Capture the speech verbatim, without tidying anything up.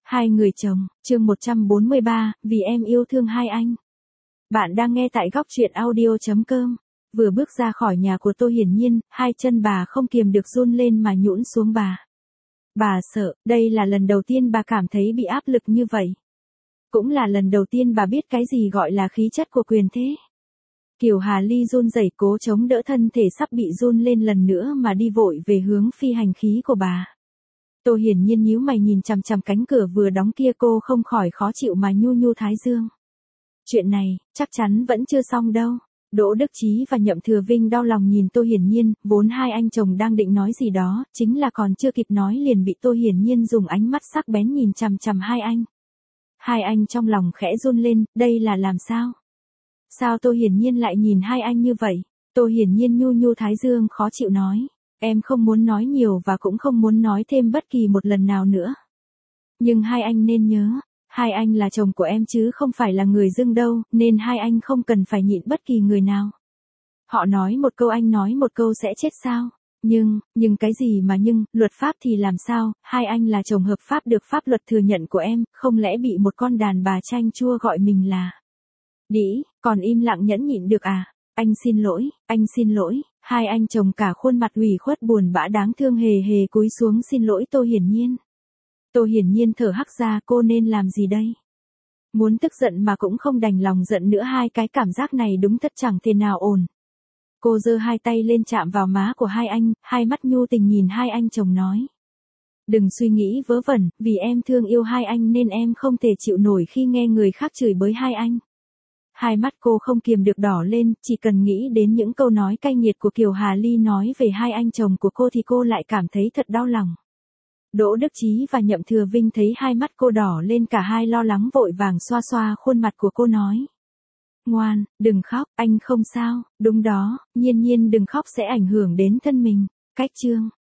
Hai người chồng, chương một trăm bốn mươi ba, vì em yêu thương hai anh. Bạn đang nghe tại góc truyện audio chấm com. Vừa bước ra khỏi nhà của Tô Hiển Nhiên, hai chân bà không kiềm được run lên mà nhũn xuống bà. Bà sợ, đây là lần đầu tiên bà cảm thấy bị áp lực như vậy. Cũng là lần đầu tiên bà biết cái gì gọi là khí chất của quyền thế. Kiều Hà Ly run rẩy cố chống đỡ thân thể sắp bị run lên lần nữa mà đi vội về hướng phi hành khí của bà. Tô Hiển Nhiên nhíu mày nhìn chằm chằm cánh cửa vừa đóng kia, cô không khỏi khó chịu mà nhu nhu thái dương. Chuyện này, chắc chắn vẫn chưa xong đâu. Đỗ Đức Chí và Nhậm Thừa Vinh đau lòng nhìn Tô Hiển Nhiên, vốn hai anh chồng đang định nói gì đó, chính là còn chưa kịp nói liền bị Tô Hiển Nhiên dùng ánh mắt sắc bén nhìn chằm chằm hai anh. Hai anh trong lòng khẽ run lên, đây là làm sao? Sao Tô Hiển Nhiên lại nhìn hai anh như vậy? Tô Hiển Nhiên nhu nhu thái dương khó chịu nói. Em không muốn nói nhiều và cũng không muốn nói thêm bất kỳ một lần nào nữa. Nhưng hai anh nên nhớ, hai anh là chồng của em chứ không phải là người dưng đâu, nên hai anh không cần phải nhịn bất kỳ người nào. Họ nói một câu anh nói một câu sẽ chết sao? Nhưng, nhưng cái gì mà nhưng, luật pháp thì làm sao, hai anh là chồng hợp pháp được pháp luật thừa nhận của em, không lẽ bị một con đàn bà chanh chua gọi mình là đĩ, còn im lặng nhẫn nhịn được à? Anh xin lỗi, anh xin lỗi. Hai anh chồng cả khuôn mặt ủy khuất buồn bã đáng thương hề hề cúi xuống xin lỗi Tô Hiển Nhiên. Tô Hiển Nhiên thở hắt ra, cô nên làm gì đây? Muốn tức giận mà cũng không đành lòng giận nữa, hai cái cảm giác này đúng thật chẳng thể nào ổn. Cô giơ hai tay lên chạm vào má của hai anh, hai mắt nhu tình nhìn hai anh chồng nói. Đừng suy nghĩ vớ vẩn, vì em thương yêu hai anh nên em không thể chịu nổi khi nghe người khác chửi bới hai anh. Hai mắt cô không kiềm được đỏ lên, chỉ cần nghĩ đến những câu nói cay nghiệt của Kiều Hà Ly nói về hai anh chồng của cô thì cô lại cảm thấy thật đau lòng. Đỗ Đức Chí và Nhậm Thừa Vinh thấy hai mắt cô đỏ lên, cả hai lo lắng vội vàng xoa xoa khuôn mặt của cô nói. Ngoan, đừng khóc, anh không sao, đúng đó, Nhiên Nhiên đừng khóc sẽ ảnh hưởng đến thân mình. Cách chương,